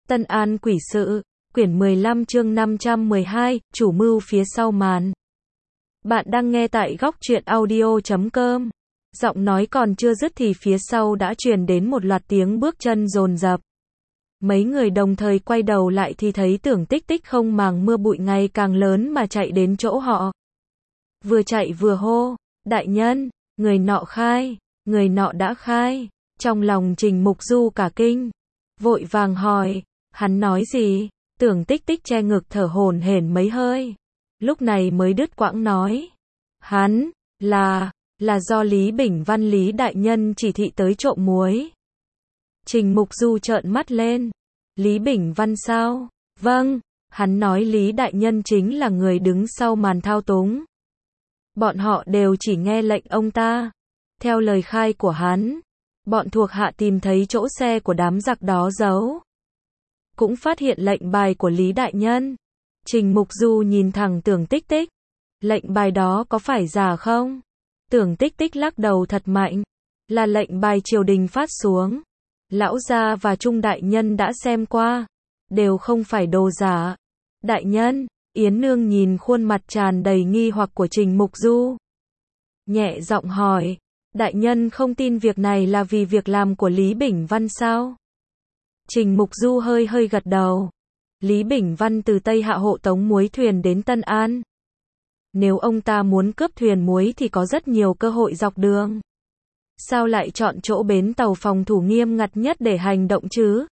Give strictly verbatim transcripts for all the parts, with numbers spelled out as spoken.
Tân An quỷ sự, quyển mười lăm chương năm trăm mười hai, chủ mưu phía sau màn. Bạn đang nghe tại góc truyện audio chấm com. Giọng nói còn chưa dứt thì phía sau đã truyền đến một loạt tiếng bước chân dồn dập. Mấy người đồng thời quay đầu lại thì thấy Tưởng Tích Tích không màng mưa bụi ngày càng lớn mà chạy đến chỗ họ. Vừa chạy vừa hô, đại nhân, người nọ khai, người nọ đã khai. Trong lòng Trình Mục Du cả kinh, vội vàng hỏi, hắn nói gì? Tưởng Tích Tích che ngực thở hổn hển mấy hơi, lúc này mới đứt quãng nói, hắn, là, là do Lý Bỉnh Văn Lý đại nhân chỉ thị tới trộm muối. Trình Mục Du trợn mắt lên, Lý Bỉnh Văn sao? Vâng, hắn nói Lý đại nhân chính là người đứng sau màn thao túng. Bọn họ đều chỉ nghe lệnh ông ta. Theo lời khai của hắn, bọn thuộc hạ tìm thấy chỗ xe của đám giặc đó giấu, cũng phát hiện lệnh bài của Lý đại nhân. Trình Mục Du nhìn thẳng Tưởng Tích Tích, lệnh bài đó có phải giả không? Tưởng Tích Tích lắc đầu thật mạnh, là lệnh bài triều đình phát xuống. Lão gia và Trung đại nhân đã xem qua, đều không phải đồ giả. Đại nhân, Yến Nương nhìn khuôn mặt tràn đầy nghi hoặc của Trình Mục Du, nhẹ giọng hỏi, đại nhân không tin việc này là vì việc làm của Lý Bỉnh Văn sao? Trình Mục Du hơi hơi gật đầu. Lý Bỉnh Văn từ Tây Hạ hộ tống muối thuyền đến Tân An. Nếu ông ta muốn cướp thuyền muối thì có rất nhiều cơ hội dọc đường. Sao lại chọn chỗ bến tàu phòng thủ nghiêm ngặt nhất để hành động chứ?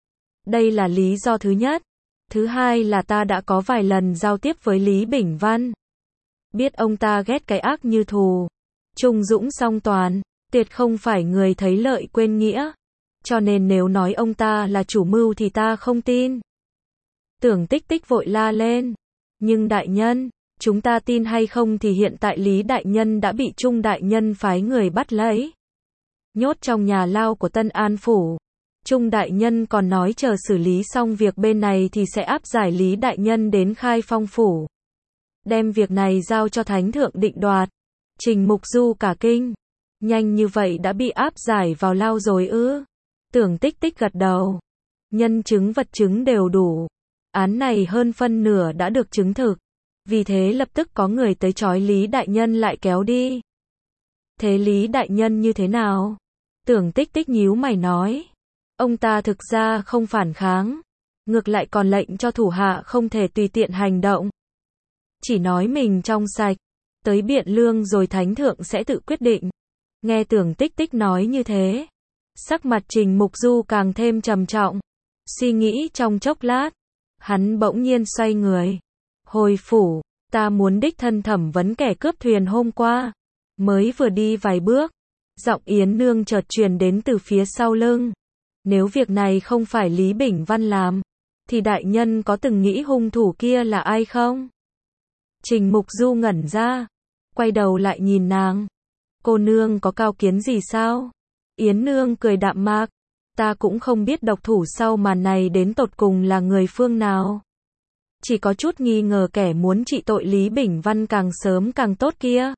Đây là lý do thứ nhất. Thứ hai là ta đã có vài lần giao tiếp với Lý Bỉnh Văn. Biết ông ta ghét cái ác như thù. Trung dũng song toàn, tuyệt không phải người thấy lợi quên nghĩa. Cho nên nếu nói ông ta là chủ mưu thì ta không tin. Tưởng Tích Tích vội la lên. Nhưng đại nhân, chúng ta tin hay không thì hiện tại Lý đại nhân đã bị Trung đại nhân phái người bắt lấy, nhốt trong nhà lao của Tân An phủ. Trung đại nhân còn nói chờ xử lý xong việc bên này thì sẽ áp giải Lý đại nhân đến Khai Phong phủ, đem việc này giao cho thánh thượng định đoạt. Trình Mục Du cả kinh, nhanh như vậy đã bị áp giải vào lao rồi ư? Tưởng Tích Tích gật đầu, nhân chứng vật chứng đều đủ, án này hơn phân nửa đã được chứng thực, vì thế lập tức có người tới trói Lý đại nhân lại kéo đi. Thế Lý đại nhân như thế nào? Tưởng Tích Tích nhíu mày nói, ông ta thực ra không phản kháng, ngược lại còn lệnh cho thủ hạ không thể tùy tiện hành động, chỉ nói mình trong sạch, tới biện lương rồi thánh thượng sẽ tự quyết định. Nghe Tưởng Tích Tích nói như thế, sắc mặt Trình Mục Du càng thêm trầm trọng. Suy nghĩ trong chốc lát, hắn bỗng nhiên xoay người, hồi phủ, ta muốn đích thân thẩm vấn kẻ cướp thuyền hôm qua. Mới vừa đi vài bước, giọng Yến Nương chợt truyền đến từ phía sau lưng. Nếu việc này không phải Lý Bỉnh Văn làm, thì đại nhân có từng nghĩ hung thủ kia là ai không? Trình Mục Du ngẩn ra, quay đầu lại nhìn nàng. Cô nương có cao kiến gì sao? Yến Nương cười đạm mạc, ta cũng không biết độc thủ sau màn này đến tột cùng là người phương nào. Chỉ có chút nghi ngờ kẻ muốn trị tội Lý Bỉnh Văn càng sớm càng tốt kia.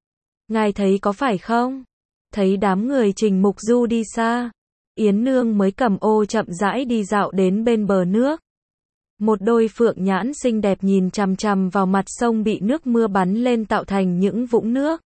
Ngài thấy có phải không? Thấy đám người Trình Mục Du đi xa, Yến Nương mới cầm ô chậm rãi đi dạo đến bên bờ nước. Một đôi phượng nhãn xinh đẹp nhìn chằm chằm vào mặt sông bị nước mưa bắn lên tạo thành những vũng nước.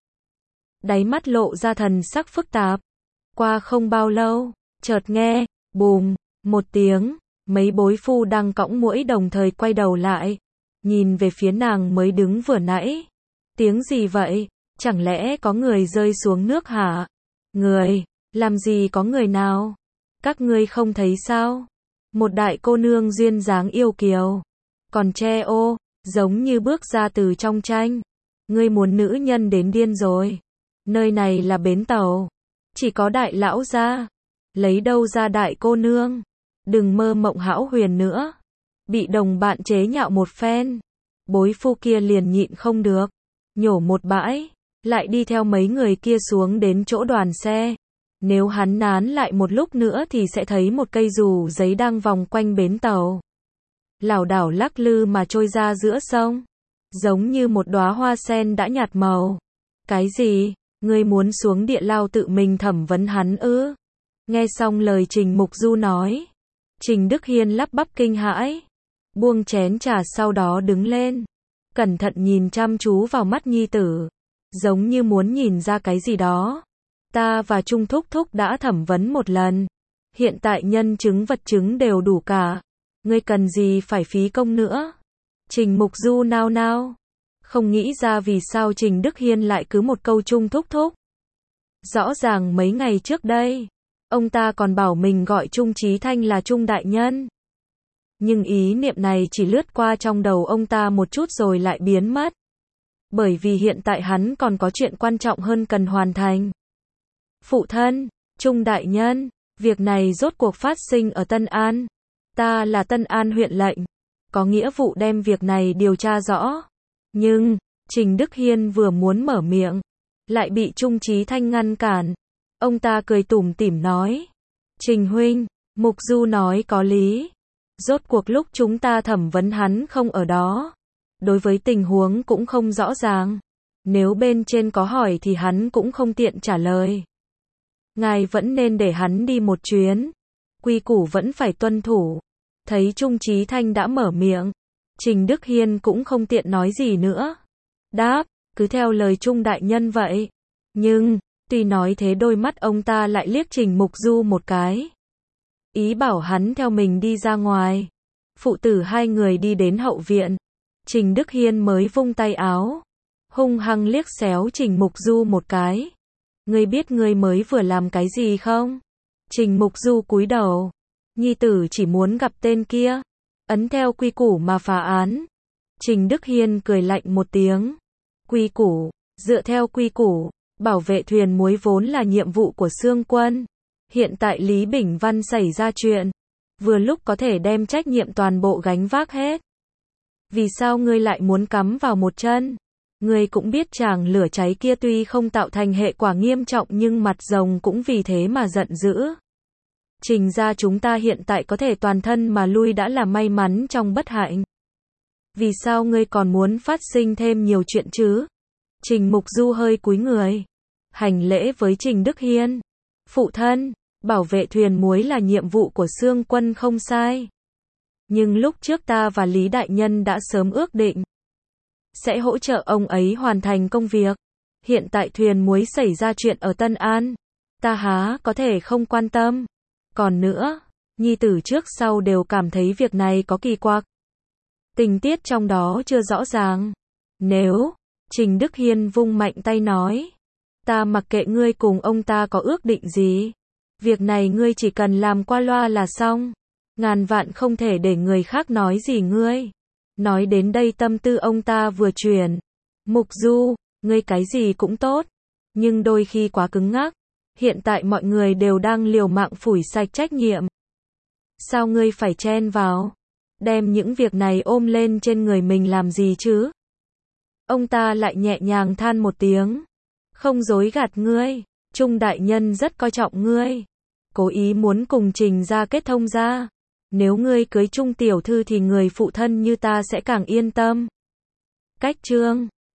Đáy mắt lộ ra thần sắc phức tạp. Qua không bao lâu, chợt nghe, bùm, một tiếng, mấy bối phu đang cõng muỗi đồng thời quay đầu lại, nhìn về phía nàng mới đứng vừa nãy. Tiếng gì vậy? Chẳng lẽ có người rơi xuống nước hả? Người? Làm gì có người nào? Các ngươi không thấy sao? Một đại cô nương duyên dáng yêu kiều, còn che ô, giống như bước ra từ trong tranh. Ngươi muốn nữ nhân đến điên rồi. Nơi này là bến tàu, chỉ có đại lão gia, lấy đâu ra đại cô nương? Đừng mơ mộng hão huyền nữa. Bị đồng bạn chế nhạo một phen, bối phu kia liền nhịn không được, nhổ một bãi, lại đi theo mấy người kia xuống đến chỗ đoàn xe. Nếu hắn nán lại một lúc nữa thì sẽ thấy một cây dù giấy đang vòng quanh bến tàu, lảo đảo lắc lư mà trôi ra giữa sông, giống như một đóa hoa sen đã nhạt màu. Cái gì? Ngươi muốn xuống địa lao tự mình thẩm vấn hắn ư? Nghe xong lời Trình Mục Du nói, Trình Đức Hiên lắp bắp kinh hãi, buông chén trà sau đó đứng lên, cẩn thận nhìn chăm chú vào mắt nhi tử, giống như muốn nhìn ra cái gì đó. Ta và Trung Thúc Thúc đã thẩm vấn một lần, hiện tại nhân chứng vật chứng đều đủ cả, ngươi cần gì phải phí công nữa. Trình Mục Du nao nao, không nghĩ ra vì sao Trình Đức Hiên lại cứ một câu Trung Thúc Thúc. Rõ ràng mấy ngày trước đây, ông ta còn bảo mình gọi Trung Chí Thanh là Trung đại nhân. Nhưng ý niệm này chỉ lướt qua trong đầu ông ta một chút rồi lại biến mất. Bởi vì hiện tại hắn còn có chuyện quan trọng hơn cần hoàn thành. Phụ thân, Trung đại nhân, việc này rốt cuộc phát sinh ở Tân An. Ta là Tân An huyện lệnh, có nghĩa vụ đem việc này điều tra rõ. Nhưng, Trình Đức Hiên vừa muốn mở miệng, lại bị Trung Chí Thanh ngăn cản. Ông ta cười tủm tỉm nói, Trình huynh, Mục Du nói có lý. Rốt cuộc lúc chúng ta thẩm vấn hắn không ở đó. Đối với tình huống cũng không rõ ràng. Nếu bên trên có hỏi thì hắn cũng không tiện trả lời. Ngài vẫn nên để hắn đi một chuyến. Quy củ vẫn phải tuân thủ. Thấy Trung Chí Thanh đã mở miệng, Trình Đức Hiên cũng không tiện nói gì nữa. Đáp, cứ theo lời Trung đại nhân vậy. Nhưng, tuy nói thế đôi mắt ông ta lại liếc Trình Mục Du một cái. Ý bảo hắn theo mình đi ra ngoài. Phụ tử hai người đi đến hậu viện. Trình Đức Hiên mới vung tay áo, hung hăng liếc xéo Trình Mục Du một cái. Ngươi biết ngươi mới vừa làm cái gì không? Trình Mục Du cúi đầu. Nhi tử chỉ muốn gặp tên kia. Ấn theo quy củ mà phá án. Trình Đức Hiên cười lạnh một tiếng. Quy củ, dựa theo quy củ, bảo vệ thuyền muối vốn là nhiệm vụ của Xương Quân. Hiện tại Lý Bỉnh Văn xảy ra chuyện, vừa lúc có thể đem trách nhiệm toàn bộ gánh vác hết. Vì sao ngươi lại muốn cắm vào một chân? Ngươi cũng biết tràng lửa cháy kia tuy không tạo thành hệ quả nghiêm trọng nhưng mặt rồng cũng vì thế mà giận dữ. Trình ra chúng ta hiện tại có thể toàn thân mà lui đã là may mắn trong bất hạnh. Vì sao ngươi còn muốn phát sinh thêm nhiều chuyện chứ? Trình Mục Du hơi cúi người, hành lễ với Trình Đức Hiên. Phụ thân, bảo vệ thuyền muối là nhiệm vụ của Xương Quân không sai. Nhưng lúc trước ta và Lý Đại Nhân đã sớm ước định sẽ hỗ trợ ông ấy hoàn thành công việc. Hiện tại thuyền muối xảy ra chuyện ở Tân An, ta há có thể không quan tâm. Còn nữa, nhi tử trước sau đều cảm thấy việc này có kỳ quặc. Tình tiết trong đó chưa rõ ràng. Nếu, Trình Đức Hiên vung mạnh tay nói, ta mặc kệ ngươi cùng ông ta có ước định gì. Việc này ngươi chỉ cần làm qua loa là xong. Ngàn vạn không thể để người khác nói gì ngươi. Nói đến đây tâm tư ông ta vừa chuyển. Mục Du, ngươi cái gì cũng tốt. Nhưng đôi khi quá cứng ngắc. Hiện tại mọi người đều đang liều mạng phủi sạch trách nhiệm. Sao ngươi phải chen vào? Đem những việc này ôm lên trên người mình làm gì chứ? Ông ta lại nhẹ nhàng than một tiếng. Không dối gạt ngươi. Trung đại nhân rất coi trọng ngươi. Cố ý muốn cùng Trình ra kết thông ra. Nếu ngươi cưới Trung tiểu thư thì người phụ thân như ta sẽ càng yên tâm. Cách chương